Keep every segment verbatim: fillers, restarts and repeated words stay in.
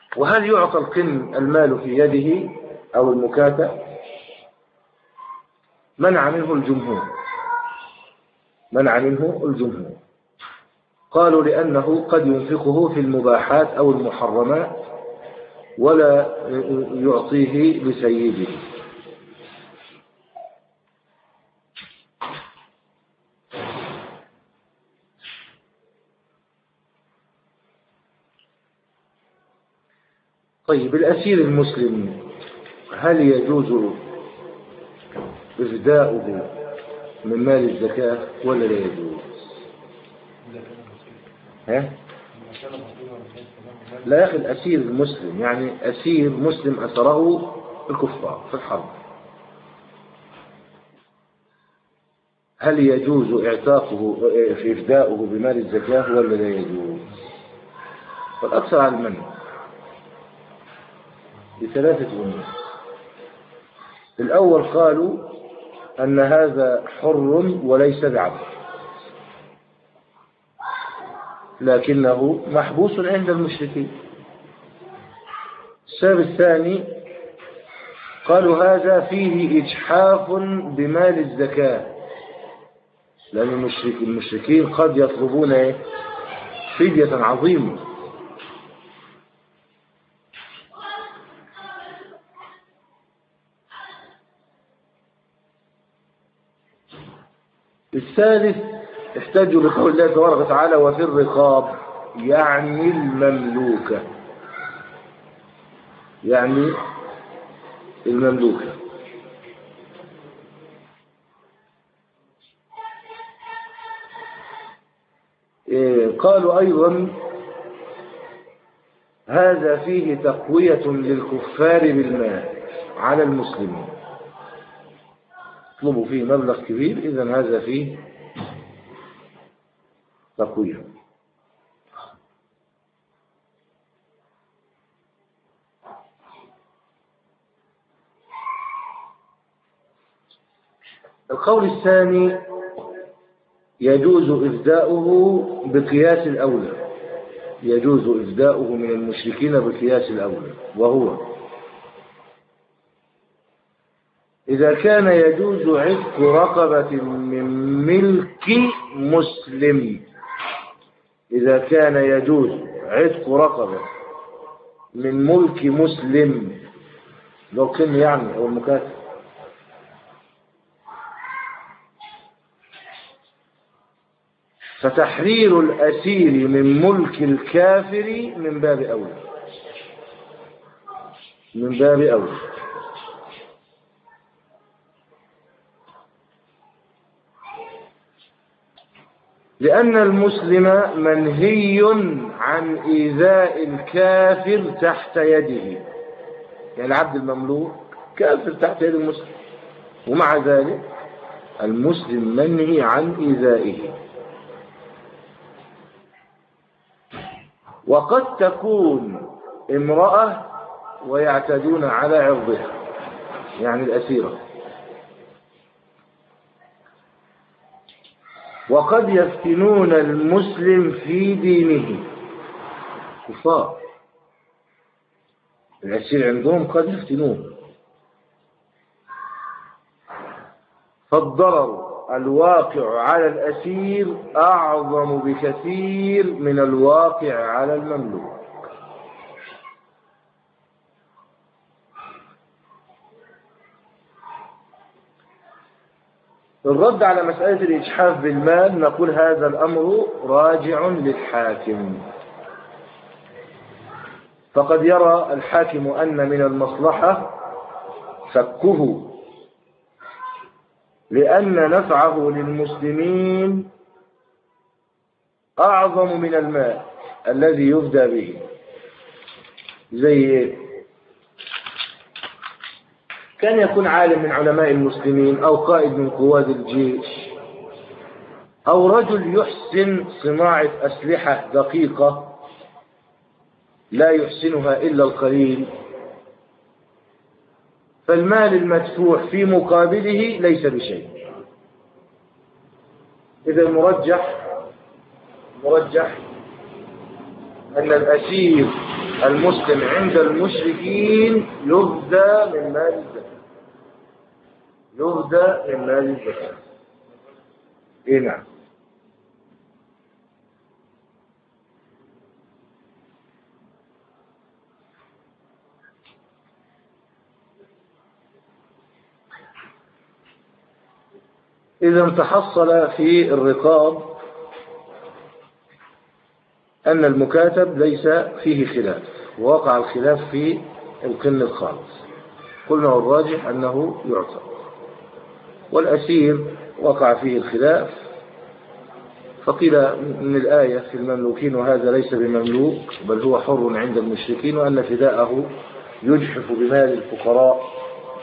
وهل يعطى القن المال في يده أو المكاتب؟ منع منه الجمهور منع منه الجمهور قالوا لأنه قد ينفقه في المباحات أو المحرمات ولا يعطيه لسيده. طيب الأسير المسلم هل يجوز إفداؤه من مال الزكاة ولا لا يجوز؟ ها؟ لا يا أخي، الأسير المسلم يعني أسير مسلم أسره الكفار في الحرب، هل يجوز اعتاقه في إفداؤه بمال الزكاة ولا لا يجوز؟ والأكثر على المنع بثلاثة أمور. الأول قالوا أن هذا حر وليس بعبد، لكنه محبوس عند المشركين. السبب الثاني قالوا هذا فيه إجحاف بمال الزكاة، لأن المشرك المشركين قد يطلبون فدية عظيمة. الثالث احتجوا بقول الله تبارك وتعالى وفي الرقاب، يعني المملوكة، يعني المملوكة. إيه قالوا أيضا هذا فيه تقوية للكفار بالمال على المسلمين، يطلبوا فيه مبلغ كبير، إذن هذا فيه تقوية. القول الثاني يجوز إفداؤه بقياس الأولى، يجوز إفداؤه من المشركين بقياس الأولى، وهو إذا كان يجوز عتق رقبة من ملك مسلم، إذا كان يجوز عتق رقبة من ملك مسلم لو كان يعني أو المكاتب، فتحرير الأسير من ملك الكافر من باب أولى، من باب أولى. لأن المسلم منهي عن إيذاء الكافر تحت يده، يعني العبد المملوك كافر تحت يد المسلم، ومع ذلك المسلم منهي عن إيذائه. وقد تكون امرأة ويعتدون على عرضها، يعني الأسيرة، وقد يفتنون المسلم في دينه، كفار الأسير عندهم قد يفتنون، فالضرر الواقع على الأسير أعظم بكثير من الواقع على المملوك. الرد على مسألة الإجحاف بالمال نقول هذا الأمر راجع للحاكم، فقد يرى الحاكم أن من المصلحة فكه، لأن نفعه للمسلمين أعظم من المال الذي يفدى به. زي كان يكون عالم من علماء المسلمين أو قائد من قواد الجيش أو رجل يحسن صناعة أسلحة دقيقة لا يحسنها إلا القليل، فالمال المدفوع في مقابله ليس بشيء. إذا المرجح مرجح أن الأسير المسلم عند المشركين يهدى من مال الزكاة، يهدى من مال الزكاة. إيه نعم. إذا تحصل في الرقاب أن المكاتب ليس فيه خلاف، ووقع الخلاف في القن الخالص، قلنا والراجح أنه يعتق. والأسير وقع فيه الخلاف، فقيل من الآية في المملوكين وهذا ليس بمملوك بل هو حر عند المشركين، وأن فداءه يجحف بمال الفقراء،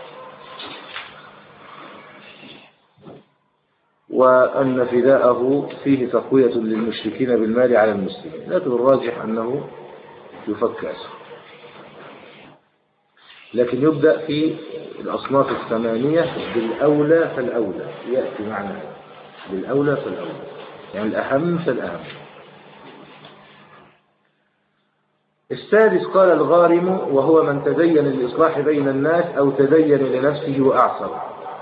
وأن فداءه فيه تقوية للمشركين بالمال على المسلمين، لكن الراجح أنه يفك أسره. لكن يبدأ في الأصناف الثمانية بالأولى فالأولى، يأتي معنا بالأولى فالأولى، يعني الأهم فالأهم. السادس قال الغارم وهو من تدين للإصلاح بين الناس أو تدين لنفسه وأعصر.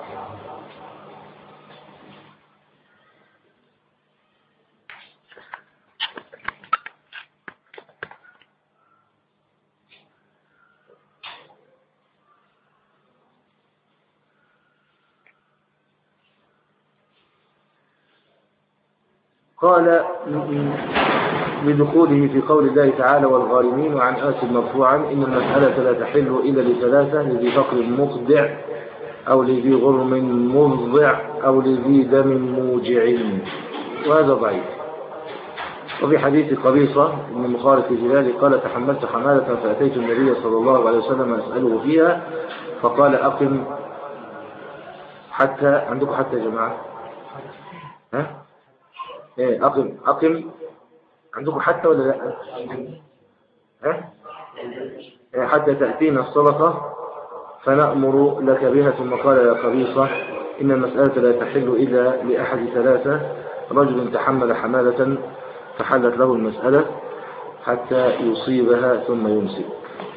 قال بدخوله في قول الله تعالى والغارمين، وعن آسف مرفوعا إن المسألة لا تحل إلا لثلاثة: لذي فقر مخدع، أو لذي غرم مرضع، أو لذي دم موجع. وهذا ضعيف. وفي حديث قبيصة بن مخارق الهلالي قال تحملت حمالة فأتيت النبي صلى الله عليه وسلم أسأله فيها فقال أقم حتى، عندكم حتى يا جماعة؟ ها؟ ايه أقم أقم عندكم حتى ولا لا؟ ها؟ إيه حتى تأتينا الصدقة فنأمر لك بها. ثم قال يا قبيصة إن المسألة لا تحل إلا لأحد ثلاثة: رجل تحمل حمالة فحلت له المسألة حتى يصيبها ثم يمسك.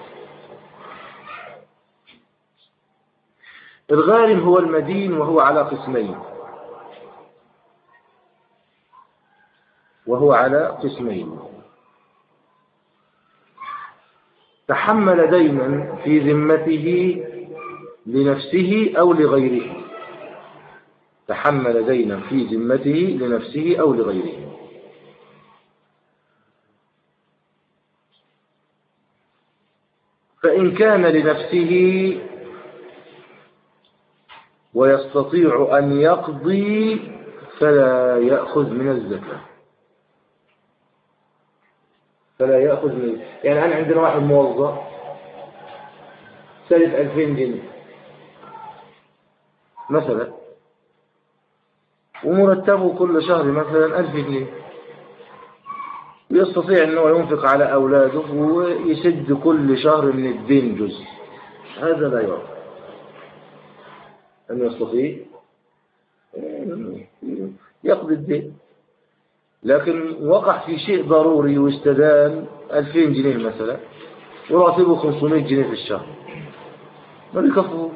الغارم هو المدين وهو على قسمين، وهو على قسمين: تحمل دينا في ذمته لنفسه أو لغيره، تحمل دينا في ذمته لنفسه أو لغيره. فإن كان لنفسه ويستطيع أن يقضي فلا يأخذ من الزكاة، فلا يأخذ من. يعني أنا عندنا واحد موظف سالف ألفين جنيه مثلا، ومرتبه كل شهر مثلا ألف جنيه، ويستطيع أنه ينفق على أولاده ويسد كل شهر من الدين جزء، هذا لا يعرف أن يستطيع يقضي الدين. لكن وقع في شيء ضروري واستدان ألفين جنيه مثلا، وراتبه خمسمائة جنيه في الشهر، ما بيكفوش،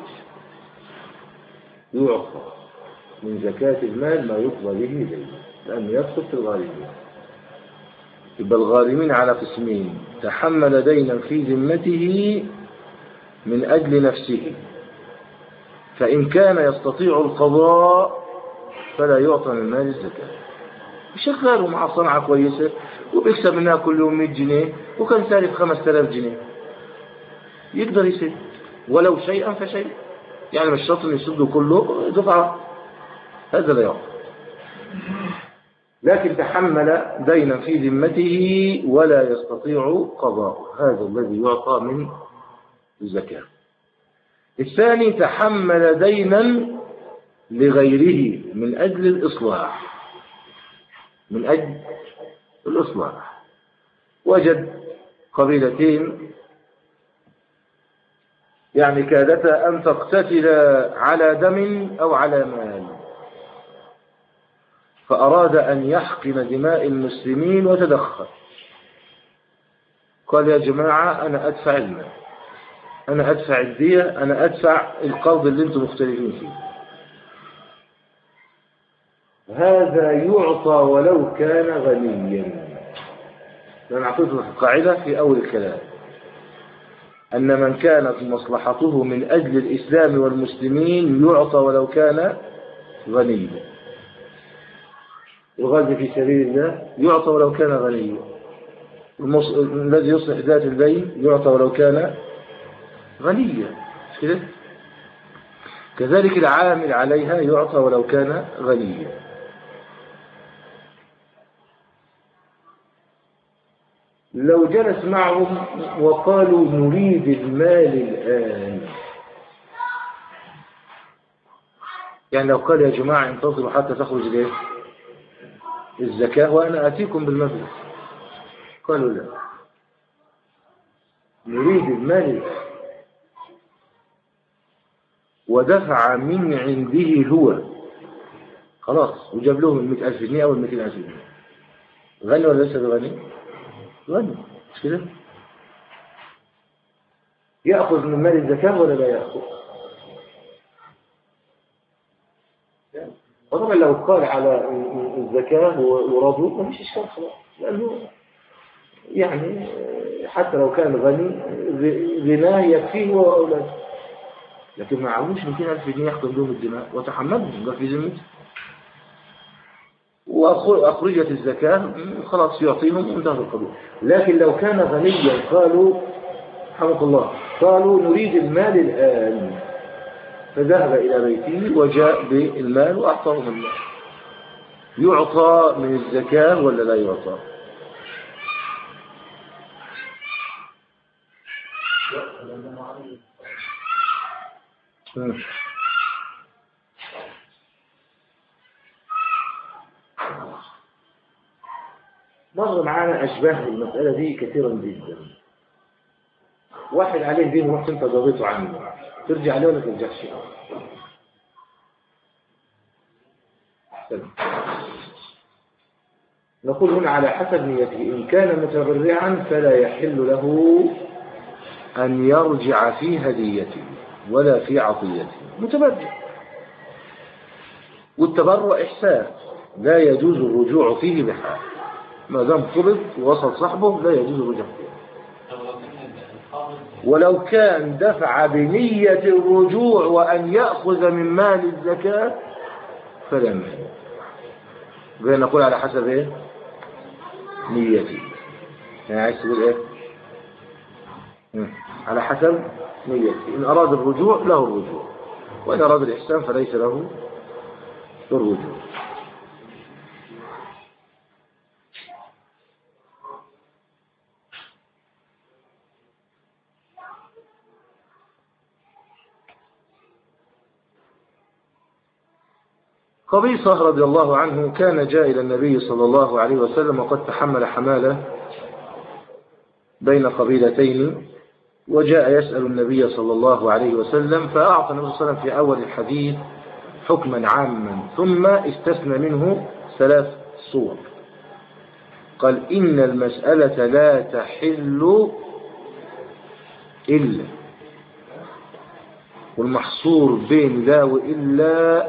يعطى من زكاة المال ما يقضى به دين، لأنه يدخل في الغارمين. يبقى الغارمين على قسمين: تحمل دينا في ذمته من أجل نفسه، فإن كان يستطيع القضاء فلا يعطى من مال الزكاة. شغاله مع صنعة كويسة وبيكسب منها كل يوم مئة جنيه، وكان سالف خمسة آلاف جنيه، يقدر يسد ولو شيئا فشيء، يعني مش شرط ان يسده كله دفعة، هذا لا يعطى. لكن تحمل دينا في ذمته ولا يستطيع قضاءه، هذا الذي يعطى من الزكاة. الثاني تحمل دينا لغيره من أجل الإصلاح، من أجل الإصلاح. وجد قبيلتين يعني كادتا أن تقتتل على دم أو على مال، فأراد أن يحقن دماء المسلمين وتدخل، قال يا جماعة أنا أدفع المال، أنا أدفع الدية، أنا أدفع القرض اللي أنتم مختلفين فيه، هذا يعطى ولو كان غنيا. لأن أعطيته القاعدة في أول الكلام أن من كانت مصلحته من أجل الإسلام والمسلمين يعطى ولو كان غنيا. الغازي في سبيل الله يعطى ولو كان غنيا، المص... الذي يصلح ذات البين يعطى ولو كان غنيا، مش كده؟ كذلك العامل عليها يعطى ولو كان غنيا. لو جلس معهم وقالوا نريد المال الآن، يعني لو قال يا جماعة انتظروا حتى تخرج الايه الزكاة وأنا أتيكم بالمبلغ، قالوا لا نريد المال الآن، ودفع من عنده هو خلاص وجاب لهم المئة ألف جنيه أو المئتين ألف جنيه، غني ولا ليس بغني؟ غني، مش كده؟ يأخذ من مال الزكاة ولا لا يأخذ؟ وطبعا لو قال على الزكاة ورضوا ما فيش إشكال خلاص، لأنه يعني حتى لو كان غني غناه يكفيه هو وأولاده، لكن ما عاوزش مئتين ألف جنيه ياخذ لهم الدماء وتحملهم ده في ذمته، وأخرجت الزكاة خلاص يعطيهم وانتهى القضية. لكن لو كان غنيا قالوا رحمك الله قالوا نريد المال الآن، فذهب إلى بيته وجاء بالمال وأعطاهم المال، يعطى من الزكاة ولا لا يعطى؟ مر معانا أشباه المسألة دي كثيرا جدا. واحد عليه دين ورحت انت قضيته عنه، ترجع له ولا ترجعش؟ نقول هنا على حسب نيته، إن كان متبرعا فلا يحل له أن يرجع في هديته ولا في عطيته، متبرع، والتبرع إحسان لا يجوز الرجوع فيه بحال، ما دام قبض ووصل صاحبه لا يجوز الرجوع فيه. ولو كان دفع بنية الرجوع وأن يأخذ من مال الزكاة فلا مانع، بين نقول على حسب إيه نيته، يعني عايز تقول إيه على حسب نيته، إن أراد الرجوع له الرجوع، وإن أراد الإحسان فليس له الرجوع. قبيصة رضي الله عنه كان جاء إلى النبي صلى الله عليه وسلم وقد تحمل حمالة بين قبيلتين، وجاء يسأل النبي صلى الله عليه وسلم، فأعطى النبي صلى الله عليه وسلم في أول الحديث حكما عاما ثم استثنى منه ثلاث صور. قال إن المسألة لا تحل إلا، والمحصور بين لا وإلا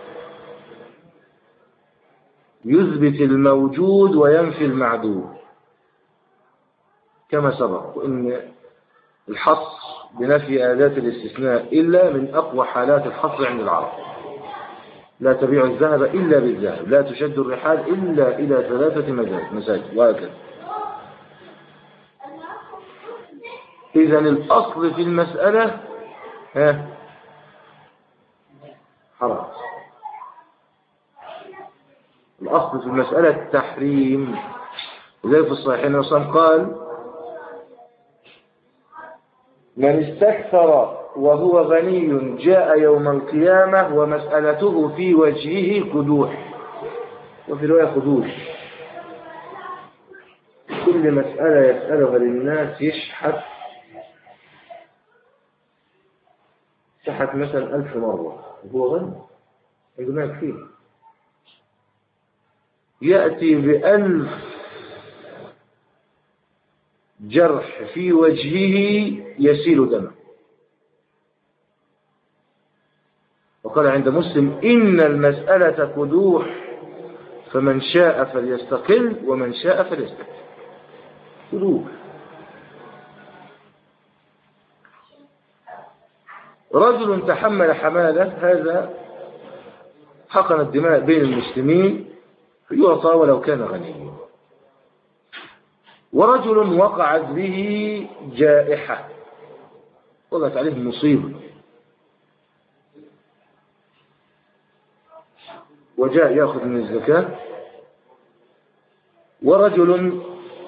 يثبت الموجود وينفي المعدوم كما سبق، وإن الحصر بنفي آلات الاستثناء إلا من أقوى حالات الحصر عند العرب، لا تبيع الذهب إلا بالذهب، لا تشد الرحال إلا إلى ثلاثة مساجد وهكذا. إذن الأصل في المسألة ها حرام، الأصل في المسألة التحريم. وزي في الصحيحين وسلم قال من استكثر وهو غني جاء يوم القيامة ومسألته في وجهه قدوح، وفي رواية خدوش، كل مسألة يسألها للناس يشحت شحت مثلا ألف مرة وهو غني عندما يكفيه، يأتي بألف جرح في وجهه يسيل دمه. وقال عند مسلم: إن المسألة كدوح، فمن شاء فليستقل ومن شاء فليستقل. كدوح. رجل تحمل حمالة، هذا حقن الدماء بين المسلمين، يعطى ولو كان غنيا. ورجل وقعت به جائحة، وقعت عليه مصيبة، وجاء يأخذ من الزكاة. ورجل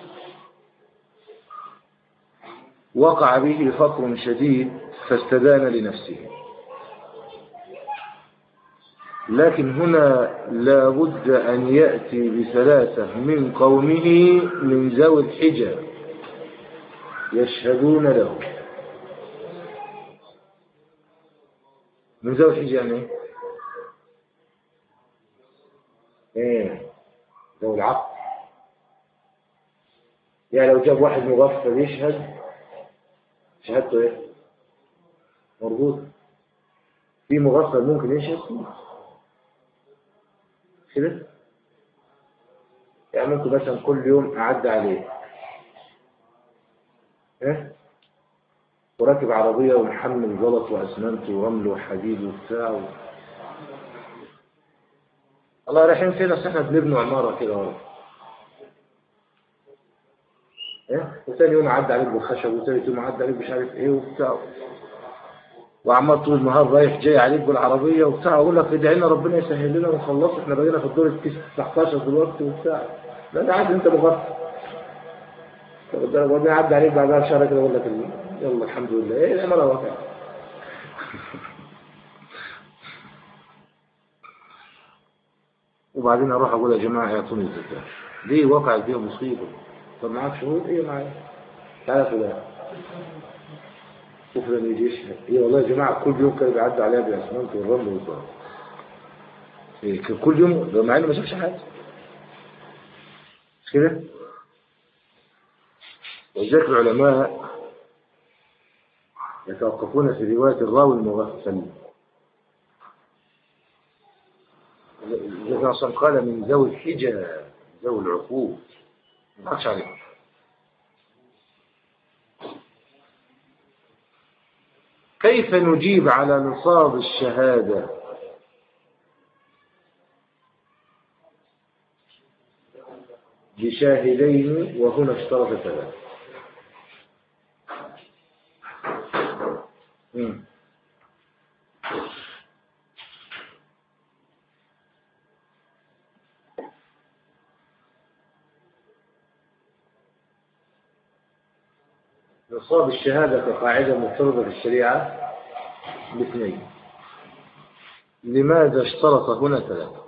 وقع به فقر شديد فاستدان لنفسه. لكن هنا لا بد أن يأتي بثلاثة من قومه من ذوي الحجة يشهدون له. من ذوي الحجة يعني ايه؟ ذوي العقل. يعني لو جاب واحد مغفل يشهد، شهادته ايه؟ مربوط. في مغفل ممكن يشهد كده؟ يعني ممكن مثلا كل يوم أعدي عليه إيه؟ وراكب عربية ومحمل زلط وأسمنت ورمل وحديد وبتاع و... الله رايحين فين؟ أصل إحنا بنبني عمارة كده ورا إيه؟ وثاني يوم أعدي عليك بالخشب، وثالث يوم أعدي عليك مش عارف إيه وبتاع، وعمال طول النهار رايح جاي عليك بالعربية وبتاع، أقول لك ادعي لنا ربنا يسهل لنا ونخلص، إحنا بقينا في الدور التسعتاشر دلوقتي وبتاع. لا ده عادي، أنت مغفل. وبعدين عدى عليك بعدها شهر كده أقول لك يلا الحمد لله إيه العمارة واقعة. وبعدين أروح أقول يا جماعة يعطوني الزكاة، ليه وقعت بيها مصيبة؟ طب معاك شهود؟ إيه معايا؟ تعالى فلان وفلان يجي يشهد. إيه والله يا جماعة كل يوم كانوا بيعدوا عليها بالأسمنت والرمل والزلط. إيه كل يوم مع إنه ما شافش حاجة. مش كده؟ ولذلك العلماء يتوقفون في رواية الراوي المغفل. النبي صلى الله عليه وسلم قال من ذوي الحجة، ذوي العقول، ما تخش عليهم. كيف نجيب على نصاب الشهادة؟ بشاهدين، وهنا اشترط ثلاثة. نصاب الشهادة كقاعدة مفترضة في الشريعة باثنين. لماذا اشترط هنا ثلاثة؟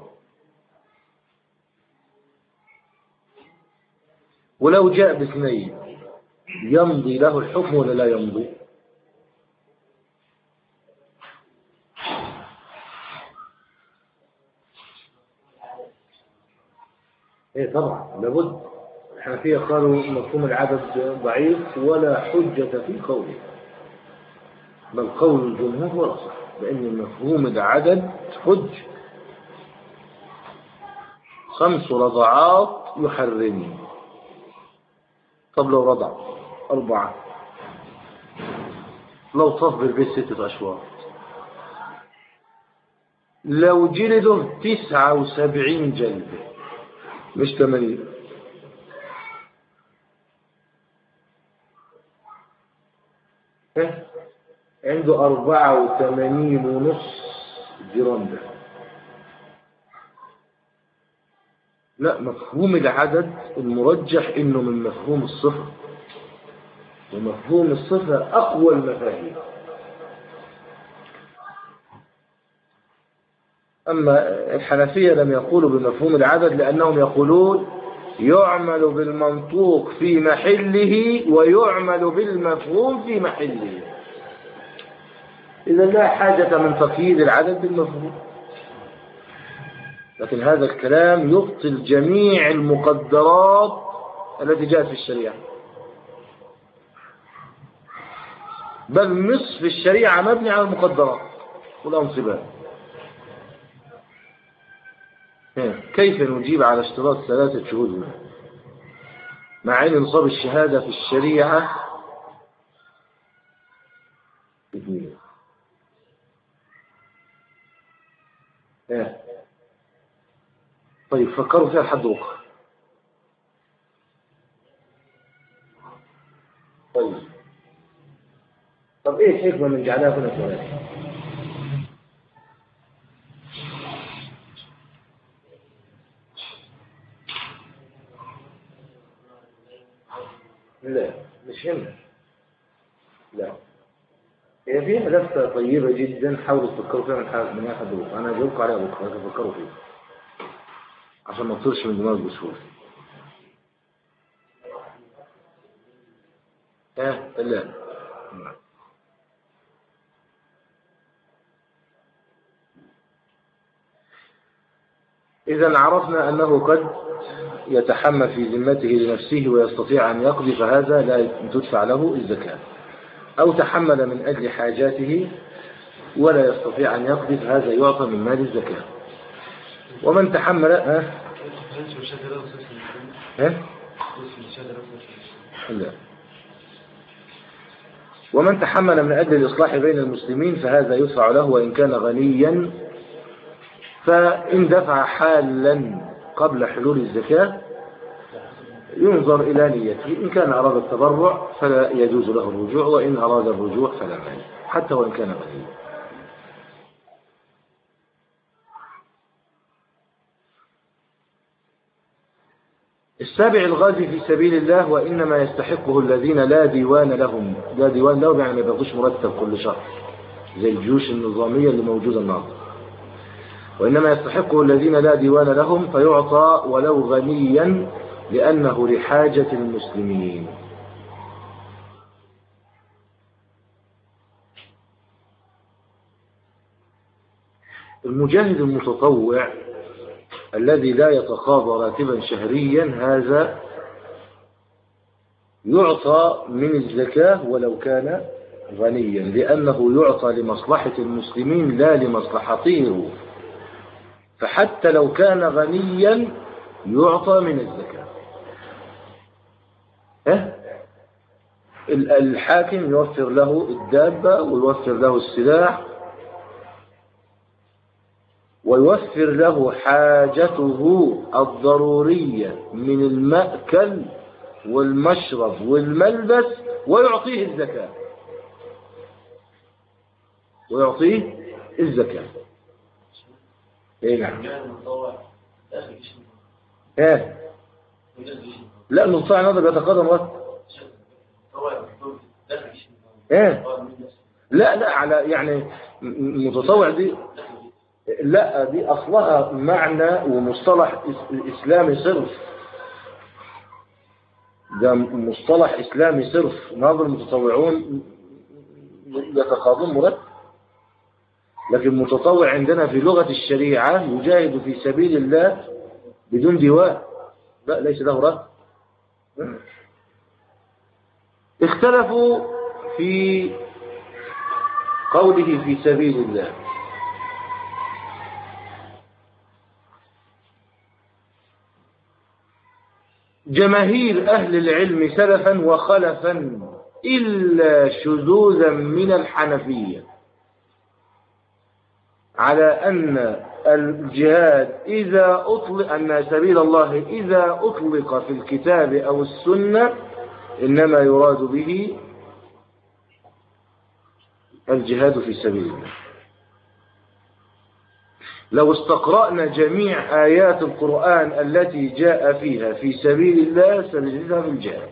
ولو جاء باثنين يمضي له الحكم ولا لا يمضي؟ ايه طبعا لابد. الحنفية قالوا مفهوم العدد ضعيف ولا حجة في قوله، بل قول الجمهور هو الأصح، لأن مفهوم العدد حج. خمس رضعات يحرمني. طب لو رضع أربعة، لو طف بالبيت ستة أشواط، لو جلده تسعة وسبعين جلدة مش ثمانين، عنده أربعة وثمانين ونص جرام. لا، مفهوم العدد المرجح إنه من مفهوم الصفة، ومفهوم الصفة أقوى المفاهيم. أما الحنفية لم يقولوا بمفهوم العدد، لأنهم يقولون يعمل بالمنطوق في محله ويعمل بالمفهوم في محله، إذا لا حاجة من تقييد العدد بالمفهوم. لكن هذا الكلام يبطل جميع المقدرات التي جاءت في الشريعة. بل نصف الشريعة مبني على المقدرات والأنصبات. كيف نجيب على اشتراط ثلاثة شهود مع أن نصاب الشهادة في الشريعة اثنين؟ طيب فكروا فيها لحد بكرة. طيب طب ايه الحكمة من جعلها هنا ثلاثة؟ لا مش هنا، لا هي فيها لفتة طيبة جدا، حاولوا تفكروا فيها من حال من أحد بكرة. أنا هجاوبكم عليها بكرة، تفكروا فيها عشان ما تطيرش من دماغ بسهولة. ها لا إذا عرفنا أنه قد يتحمل في ذمته لنفسه ويستطيع أن يقضي، فهذا لا تدفع له الزكاة. أو تحمل من أجل حاجاته ولا يستطيع أن يقضي، فهذا يعطى من مال الزكاة. ومن تحمل ها ها لا ومن تحمل من أجل الإصلاح بين المسلمين فهذا يدفع له وإن كان غنيا. فإن دفع حالا قبل حلول الزكاة ينظر إلى نيته، إن كان أراد التبرع فلا يجوز له الرجوع، وإن أراد الرجوع فلا مانع حتى وإن كان غنيا. السابع الغازي في سبيل الله وإنما يستحقه الذين لا ديوان لهم. لا ديوان لهم يعني ما بياخدوش مرتب كل شهر زي الجيوش النظامية اللي موجودة النهارده. وإنما يستحقه الذين لا ديوان لهم فيعطى ولو غنيا لأنه لحاجة المسلمين. المجاهد المتطوع الذي لا يتقاضى راتبا شهريا هذا يعطى من الزكاة ولو كان غنيا، لأنه يعطى لمصلحة المسلمين لا لمصلحته، فحتى لو كان غنيا يعطى من الزكاة. أه؟ الحاكم يوفر له الدابة ويوفر له السلاح ويوفر له حاجته الضرورية من المأكل والمشرب والملبس ويعطيه الزكاة ويعطيه الزكاة. ايه نعم ايه لا المطاع نظر يتقدم وقت ايه لا لا على يعني متطوع دي لا دي أصلها معنى ومصطلح إسلامي صرف، ده مصطلح إسلامي صرف. ناظر المتطوعون يتقاضون مرتب، لكن متطوع عندنا في لغة الشريعة يجاهد في سبيل الله بدون ديوان، لا ليس له راتب. اختلفوا في قوله في سبيل الله. جماهير أهل العلم سلفا وخلفا إلا شذوذا من الحنفية على أن الجهاد إذا أطلق أن سبيل الله إذا أطلق في الكتاب أو السنة إنما يراد به الجهاد في سبيل الله. لو استقرأنا جميع آيات القرآن التي جاء فيها في سبيل الله سنجدها في الجهاد.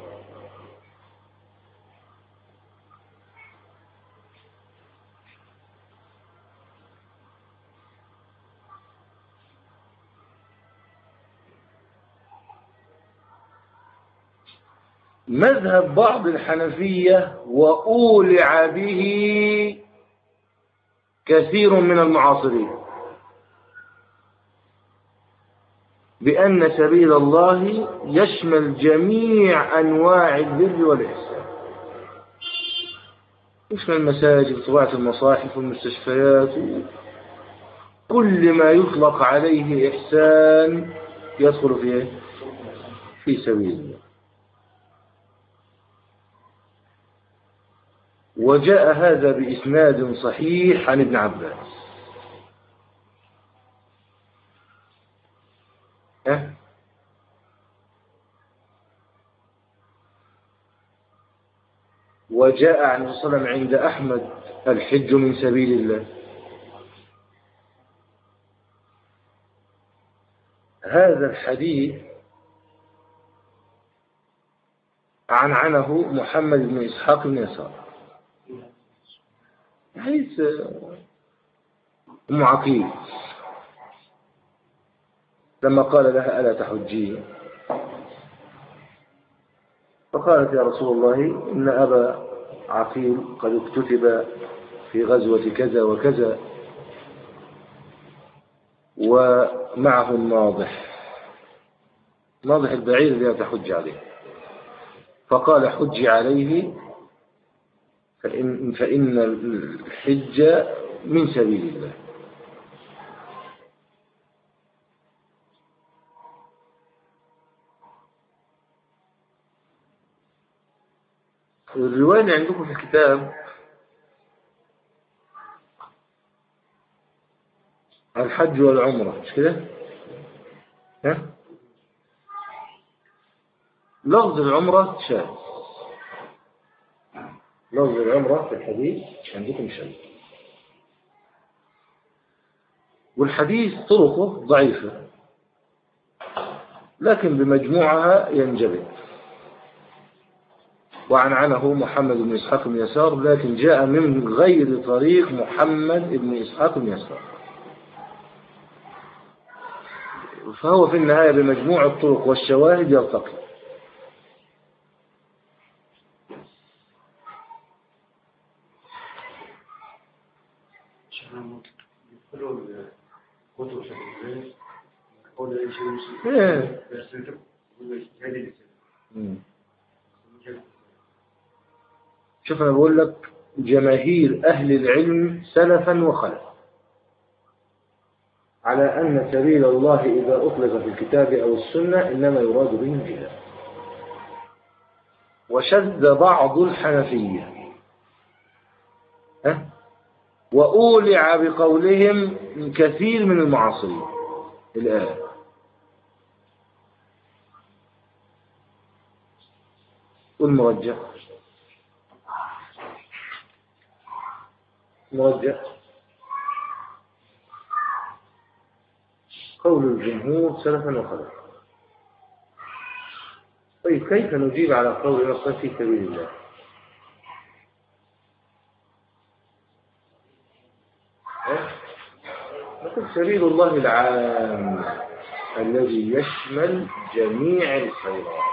مذهب بعض الحنفية وأولع به كثير من المعاصرين بأن سبيل الله يشمل جميع أنواع البر والإحسان. يشمل المساجد وطباعة المصاحف والمستشفيات، كل ما يطلق عليه إحسان يدخل فيه في سبيل الله. وجاء هذا بإسناد صحيح عن ابن عباس. أه؟ وجاء عن صلى الله عليه وسلم عند أحمد الحج من سبيل الله. هذا الحديث عنعنه محمد بن إسحاق بن يسار، حديث أم عقيل لما قال لها ألا تحجين، فقالت يا رسول الله إن أبا عقيل قد اكتتب في غزوة كذا وكذا ومعه الناضح، ناضح البعير الذي تحج عليه، فقال حج عليه فإن, فإن الحج من سبيل الله. الرواية اللي عندكم في الكتاب الحج والعمرة مش كده؟ ها؟ لفظ العمرة شاذ، لفظ العمرة في الحديث عندكم شاذ، والحديث طرقه ضعيفة لكن بمجموعها ينجبر. وعنعنه محمد بن إسحاق بن يسار لكن جاء من غير طريق محمد بن إسحاق بن يسار، فهو في النهاية بمجموع الطرق والشواهد يرتقي. شوف أنا بقول لك جماهير أهل العلم سلفا وخلفا على أن سبيل الله إذا أطلق في الكتاب أو السنة إنما يراد به الجهاد. وشد بعض الحنفية ها وأولع بقولهم كثير من المعاصرين الآن. والمرجح مرجح قول الجمهور سلفا وخلفا. طيب كيف نجيب على قول نصر في سبيل الله؟ نقول سبيل الله العام الذي يشمل جميع الخيرات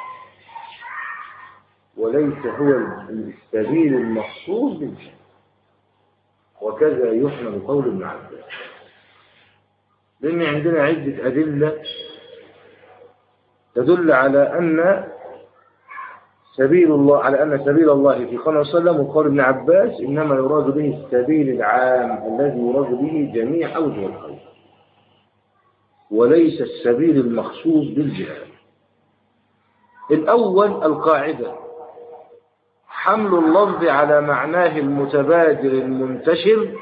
وليس هو السبيل المخصوص بالجهاد، وكذا يحمل قول ابن عباس، لأن عندنا عدة أدلة تدل على أن سبيل الله على أن سبيل الله في قوله صلى الله عليه وسلم وقول ابن عباس إنما يراد به السبيل العام الذي يراد به جميع أوجه الخير وليس السبيل المخصوص بالجهاد. الأول القاعدة حمل اللفظ على معناه المتبادر المنتشر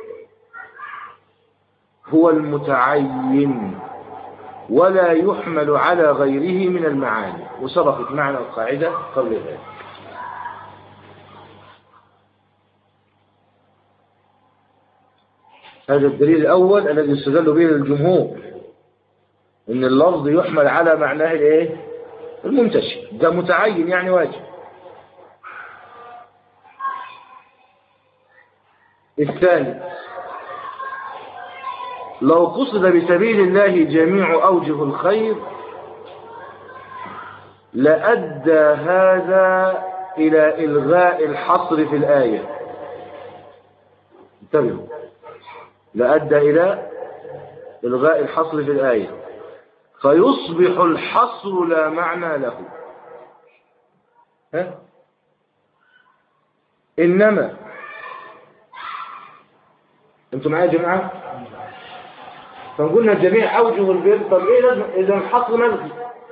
هو المتعين ولا يحمل على غيره من المعاني، وسبقت معنى القاعدة قبل ذلك. هذا الدليل الأول الذي استدل به الجمهور إن اللفظ يحمل على معناه الايه المنتشر، ده متعين يعني واجب. الثاني لو قصد بسبيل الله جميع أوجه الخير لأدى هذا إلى إلغاء الحصر في الآية. انتبهوا، لأدى إلى إلغاء الحصر في الآية فيصبح الحصر لا معنى له. ها؟ إنما انتوا معايا يا جماعة؟ فقلنا جميع أوجه البر. طب إيه لازم إذا الحصر ملغي؟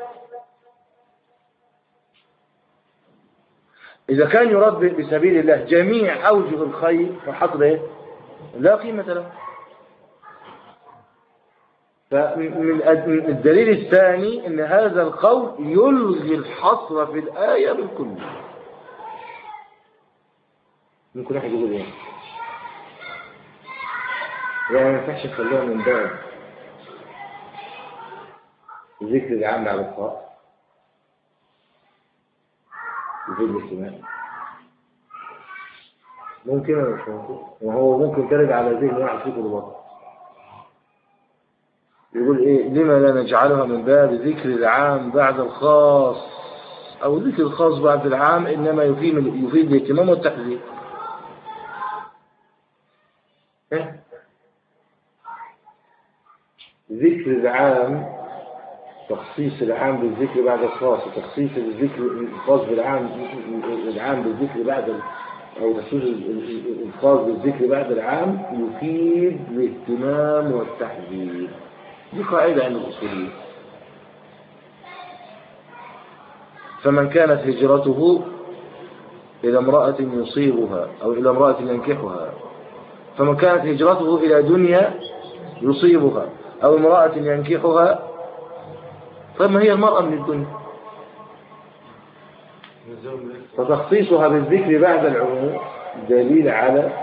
إذا كان يراد بسبيل الله جميع أوجه الخير فالحصر إيه؟ لا قيمة له. فمن الدليل الثاني أن هذا القول يلغي الحصر في الآية بالكل. ممكن واحد يقول إيه؟ يعني ما ينفعش نخليها من باب ذكر العام على الخاص وفي الاجتماع. ممكن ولا مش ممكن؟ وهو ممكن ترجع على ذهن واحد فيكم الوضع يقول ايه لما لا نجعلها من باب ذكر العام بعد الخاص، او ذكر الخاص بعد العام انما يفيد يفيد الاهتمام والتحذير. إيه؟ ذكر العام تخصيص العام بالذكر بعد الخاص، وتخصيص الذكر الخاص بالعام العام بالذكر بعد او تخصيص الخاص بالذكر بعد العام يفيد الاهتمام والتحذير. دي قاعدة عند الأصوليين. فمن كانت هجرته إلى امرأة يصيبها أو إلى امرأة ينكحها، فمن كانت هجرته إلى دنيا يصيبها أو امرأة ينكحها، فما هي المرأة من الدنيا؟ فتخصيصها بالذكر بعد العموم دليل على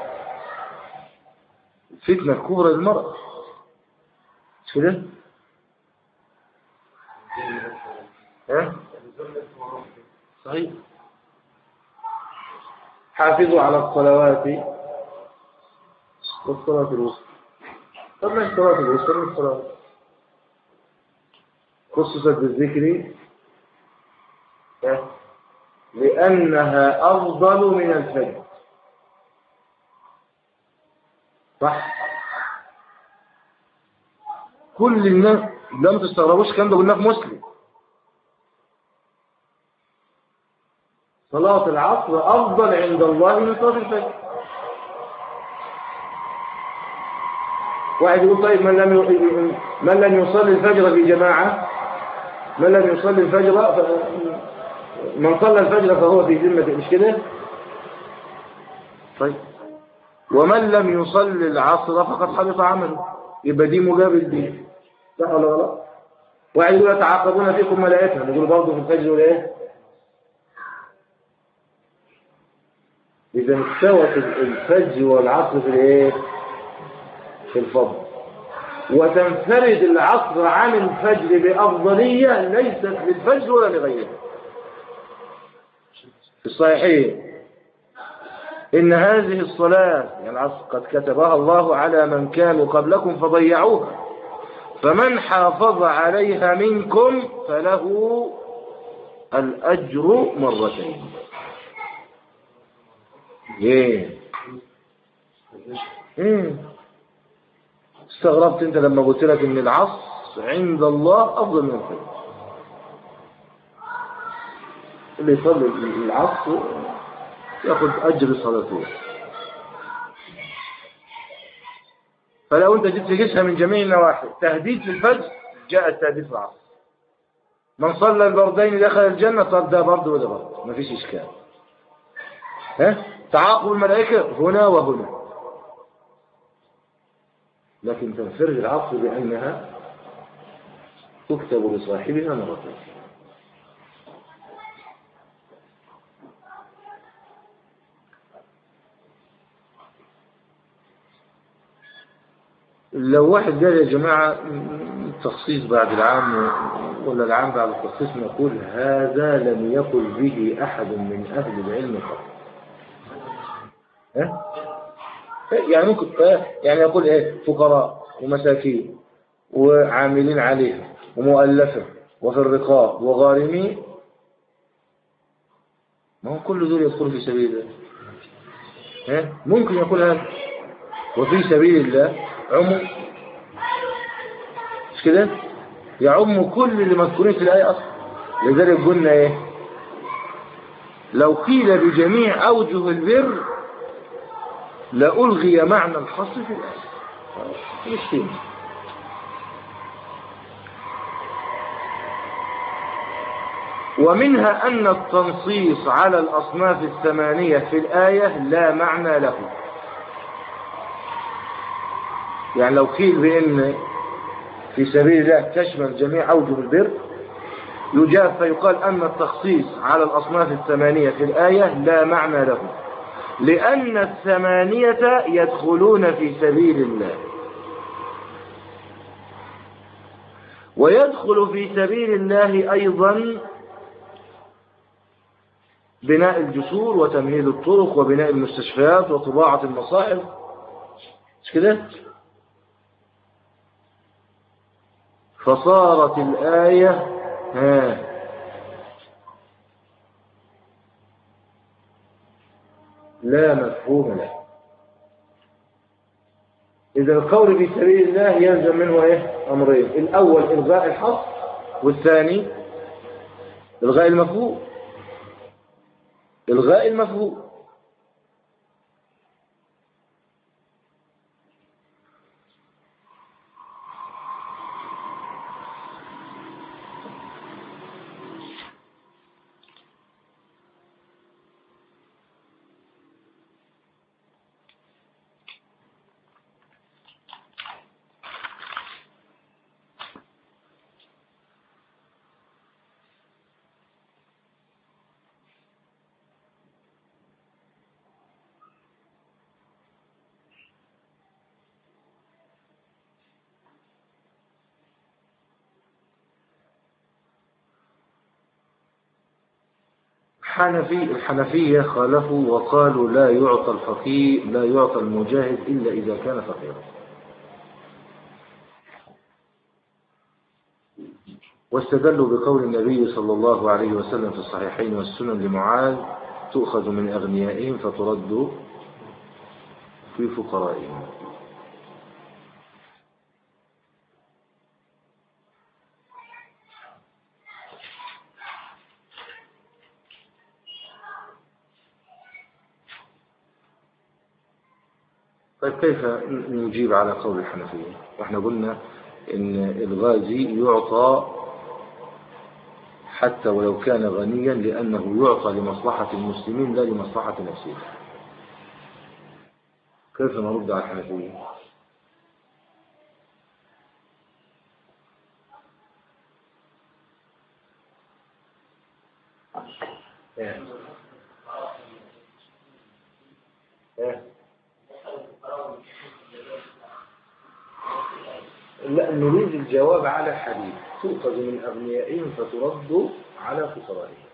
فتنة كبرى للمرأة. شو ده؟ ها؟ صحيح. حافظوا على الصلوات والصلاة الوسطى. طب ما الصلاة الوسطى من الصلاة خصصت بالذكر لأنها أفضل من الفجر. صح؟ كل الناس لم تستغربوش كان ده قلنا في مسلم صلاة العصر أفضل عند الله من صلاة الفجر. واحد يقول طيب من لم من لم يصلي الفجر في جماعة، من لم يصلي الفجر ف... من صلى الفجر فهو في ذمة، مش كده؟ طيب ومن لم يصلي العصر فقد حبط عمله، يبقى دي مقابل دي، صح ولا غلط؟ واحد يقول يتعاقبون فيكم ملائكة، نقول برضه في الفجر ولا ايه؟ إذا استوت الفجر والعصر في الايه؟ في الفضل، وتنفرد العصر عن الفجر بأفضلية ليست للفجر ولا لغيره. في الصحيحين إن هذه الصلاة يعني العصر قد كتبها الله على من كانوا قبلكم فضيعوها، فمن حافظ عليها منكم فله الأجر مرتين. ايه ايه استغربت انت لما قلت لك ان العصر عند الله افضل من الفجر؟ اللي يصلي العصر ياخذ اجر صلاته. فلو انت جيت تقيسها من جميع النواحي تهديد في الفجر جاء التهديد في العصر. من صلى البردين دخل الجنة، صار ده برضه وده برضه ما فيش اشكال. ها تعاقب الملائكة هنا وهنا، لكن تنفرد العصر بأنها تكتب لصاحبها مرتين. لو واحد قال يا جماعة التخصيص بعد العام ولا العام بعد التخصيص، نقول هذا لم يقل به أحد من أهل العلم قط. ها؟ يعني ممكن يعني يقول ايه فقراء ومساكين وعاملين عليها ومؤلفة وفي الرقاب وغارمين، ما هو كل دول يدخلوا في سبيل الله. ها؟ ممكن يقول هذا وفي سبيل الله عموم، مش كده؟ يعم كل اللي مذكورين في الآية أصلا. لذلك قلنا ايه لو قيل بجميع أوجه البر لألغي معنى الحصر في الآية. مسكين. ومنها أن التنصيص على الأصناف الثمانية في الآية لا معنى له. يعني لو قيل بأن في سبيل الله تشمل جميع أوجه البر يجاب فيقال أن التخصيص على الأصناف الثمانية في الآية لا معنى له، لأن الثمانية يدخلون في سبيل الله، ويدخل في سبيل الله أيضا بناء الجسور وتمهيد الطرق وبناء المستشفيات وطباعة المصائب، مش كده؟ فصارت الآية ها لا مفهوم له. إذا القول في سبيل الله يلزم منه إيه؟ أمرين: الأول إلغاء الحصر، والثاني إلغاء المفهوم. إلغاء المفهوم. حنفي الحنفية خالفوا وقالوا لا يعطى الفقير لا يعطى المجاهد إلا إذا كان فقيرا، واستدلوا بقول النبي صلى الله عليه وسلم في الصحيحين والسنن لمعاذ: تؤخذ من أغنيائهم فترد في فقرائهم. طيب كيف نجيب على قول الحنفية؟ واحنا قلنا ان الغازي يعطى حتى ولو كان غنيا لأنه يعطى لمصلحة المسلمين لا لمصلحة نفسه. كيف نرد على الحنفية؟ ايه ايه لا، نريد الجواب على الحديث: تؤخذ من أغنيائهم فترد على فقرائهم.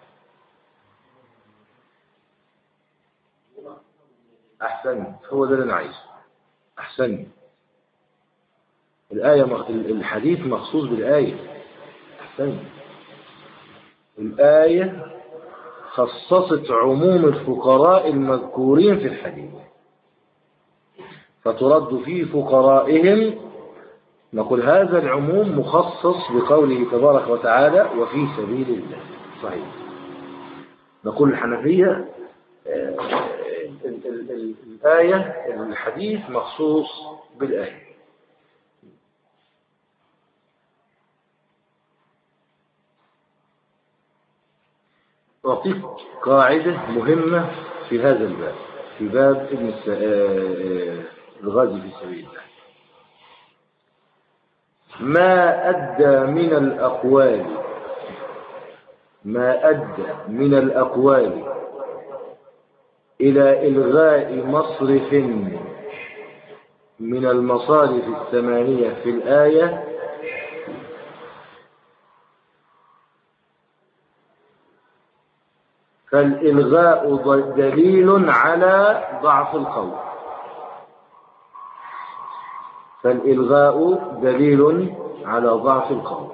أحسن، هو ده اللي أنا عايزه. أحسن. الآية مخ... الحديث مخصوص بالآية. أحسن. الآية خصصت عموم الفقراء المذكورين في الحديث، فترد في فقرائهم. نقول هذا العموم مخصص بقوله تبارك وتعالى: وفي سبيل الله. صحيح. نقول الحنفية الآية الحديث مخصوص بالآية. أعطيك قاعدة مهمة في هذا الباب، في باب ابن الغازي في سبيل الله: ما أدى من الأقوال ما أدى من الأقوال إلى إلغاء مصرف من المصارف الثمانية في الآية فالإلغاء دليل على ضعف القول فالإلغاء دليل على ضعف القول.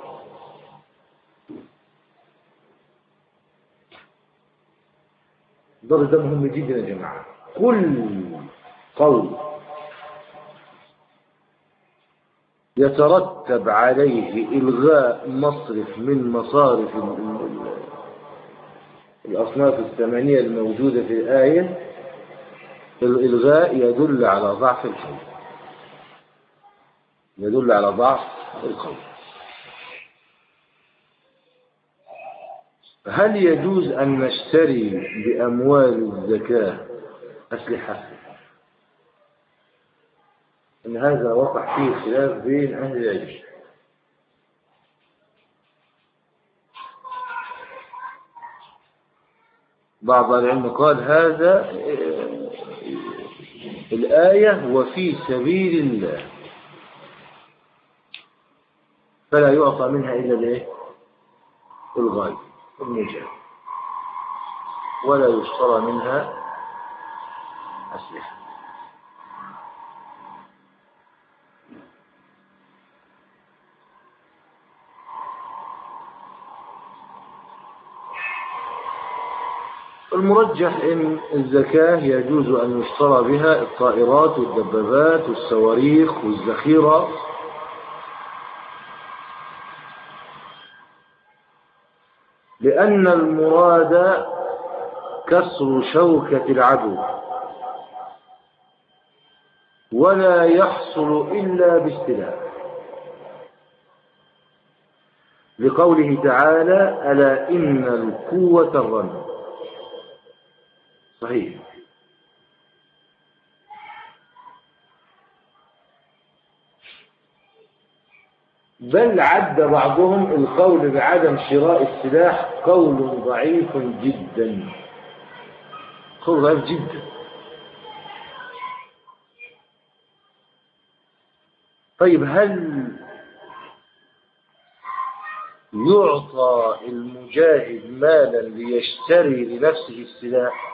ده ده مهم جدا يا جماعة. كل قول يترتب عليه إلغاء مصرف من مصارف الأصناف الثمانية الموجودة في الآية الإلغاء يدل على ضعف القول، يدل على ضعف القول. هل يجوز أن نشتري بأموال الزكاة أسلحة؟ إن هذا وقع فيه خلاف بين أهل العلم. بعض العلم قال هذا الآية وفي سبيل الله فلا يعطى منها إلا الايه؟ الغالي المجاز، ولا يشترى منها أسلحة. المرجح إن الزكاة يجوز أن يشترى بها الطائرات والدبابات والصواريخ والذخيرة، لأن المراد كسر شوكة العدو، ولا يحصل إلا باستلاء، لقوله تعالى ألا إن القوة الرمي. صحيح. بل عد بعضهم القول بعدم شراء السلاح قول ضعيف جدا، قول ضعيف جدا. طيب هل يعطى المجاهد مالا ليشتري لنفسه السلاح؟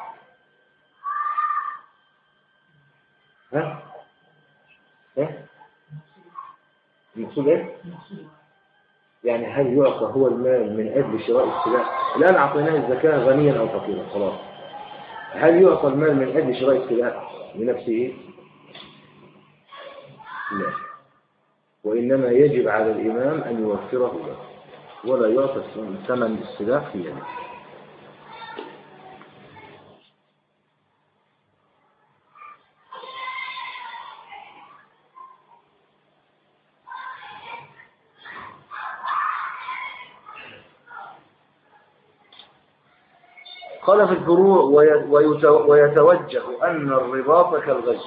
ها؟ ها؟ المقصود ايه؟ يعني هل يعطى هو المال من اجل شراء السلاح؟ الان اعطيناه الزكاه غنيا او فقيرا خلاص، هل يعطى المال من اجل شراء السلاح لنفسه؟ لا، وانما يجب على الامام ان يوفره له، ولا يعطى ثمن السلاح في يده. قال في الفروع ويتوجه أن الرباط كالغزو.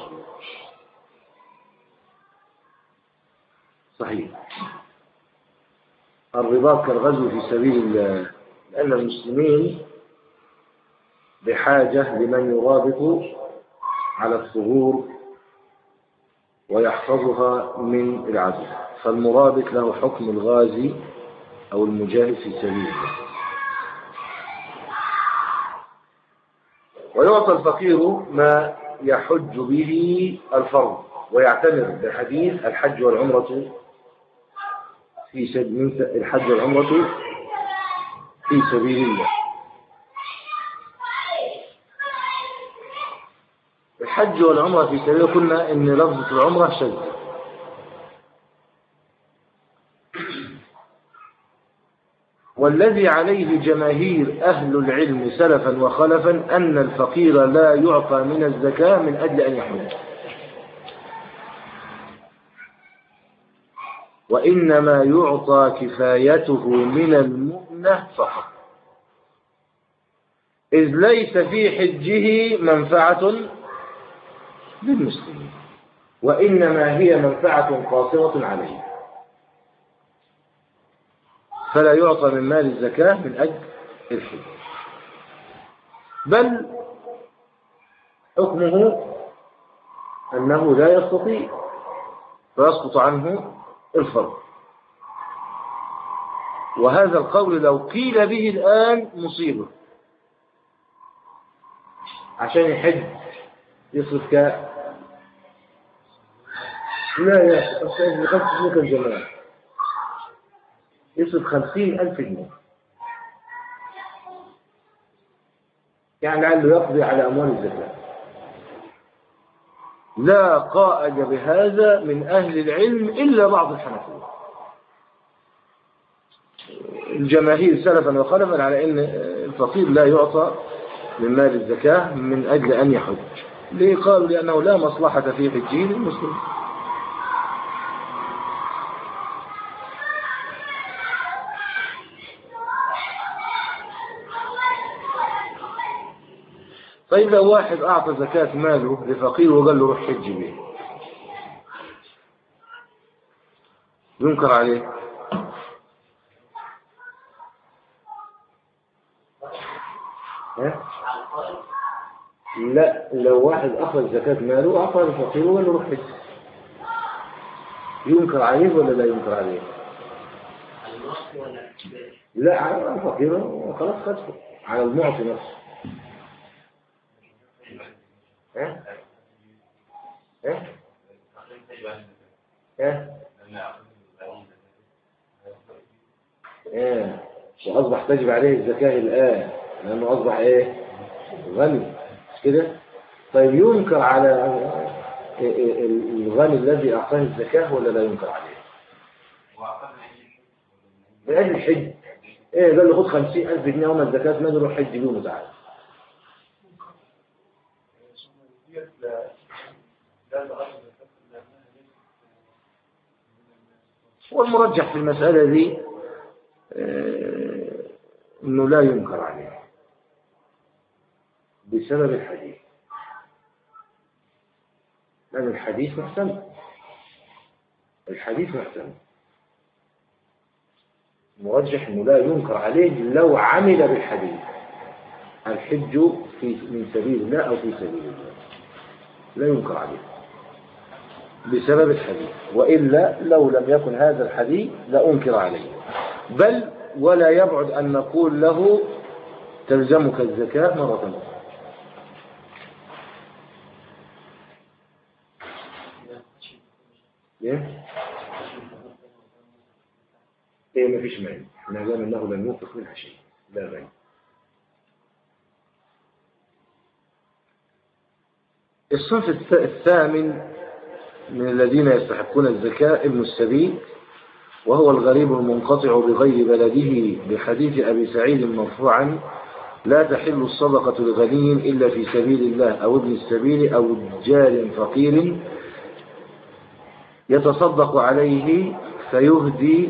صحيح، الرباط كالغزو في سبيل الله، لأن المسلمين بحاجة لمن يرابط على الثغور ويحفظها من العدو، فالمرابط له حكم الغازي أو المجاهد في سبيل الله. ويعطى الفقير ما يحج به الفرد، ويعتمر بحديث الحج والعمرة في سبيل الحج والعمرة في سبيل الله. الحج والعمرة في سبيل الله، قلنا إن لفظة العمرة شذ، والذي عليه جماهير أهل العلم سلفا وخلفا أن الفقير لا يعطى من الزكاة من أجل أن يحج، وإنما يعطى كفايته من المؤنة فقط، إذ ليس في حجه منفعة للمسلمين، وإنما هي منفعة قاصرة عليه، فلا يعطى من مال الزكاة من أجل الحج، بل حكمه أنه لا يستطيع فيسقط عنه الفرض. وهذا القول لو قيل به الآن مصيبة، عشان يحج يصرف كام؟ لا يا أستاذ خمسة سنين الجماعة يصرف خمسين ألف جنيه، يعني لعله يقضي على أموال الزكاة. لا قائل بهذا من أهل العلم إلا بعض الحنفية، الجماهير سلفا وخلفا على أن الفقير لا يعطى من مال الزكاة من أجل أن يحج. ليه؟ قالوا لأنه لا مصلحة في حجه للمسلم. طيب لو واحد أعطى زكاة ماله لفقير وقال له روح حج به، ينكر عليه؟ ها؟ لا، لو واحد أخذ زكاة ماله وأعطى لفقير وقال له روح حج، ينكر عليه ولا لا ينكر عليه؟ لا، على الفقير خلاص خدته، على المعطي نفسه. ها؟ ها؟ ها؟ ها؟ وأصبح تجب عليه الزكاة الآن لأنه أصبح إيه؟ غني، مش كده؟ طيب ينكر على الغني الذي أعطاه الزكاة ولا لا ينكر عليه؟ من أجل الحج. إيه، قال له خد خمسين ألف جنيه هم الزكاة، ما نروح حج بيهم تعالى. والمرجح في المسألة دي إنه لا ينكر عليه بسبب الحديث، لأن الحديث محتمل، الحديث محتمل. المرجح إنه لا ينكر عليه لو عمل بالحديث، الحج في من سبيل الله أو في سبيل الله، لا ينكر عليه بسبب الحديث، وإلا لو لم يكن هذا الحديث لأنكر عليه. بل ولا يبعد أن نقول له تلزمك الزكاة مرة أخرى. ايه؟ ايه، ما فيش مانع ما دام انه لم ينفق منها شيء، لا مانع. الصنف الثامن من الذين يستحقون الزكاة ابن السبيل، وهو الغريب المنقطع بغير بلده، بحديث أبي سعيد مرفوعا: لا تحل الصدقة لغني إلا في سبيل الله أو ابن السبيل أو جار فقير يتصدق عليه فيهدي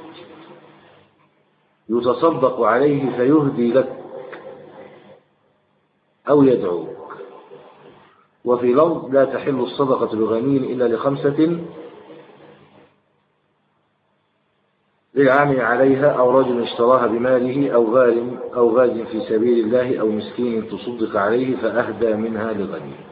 يتصدق عليه فيهدي لك أو يدعوك. وفي لفظ: لا تحل الصدقة لغني إلا لخمسة: للعامل عليها أو رجل اشتراها بماله أو غال أو غاز في سبيل الله أو مسكين تصدق عليه فأهدى منها لغني.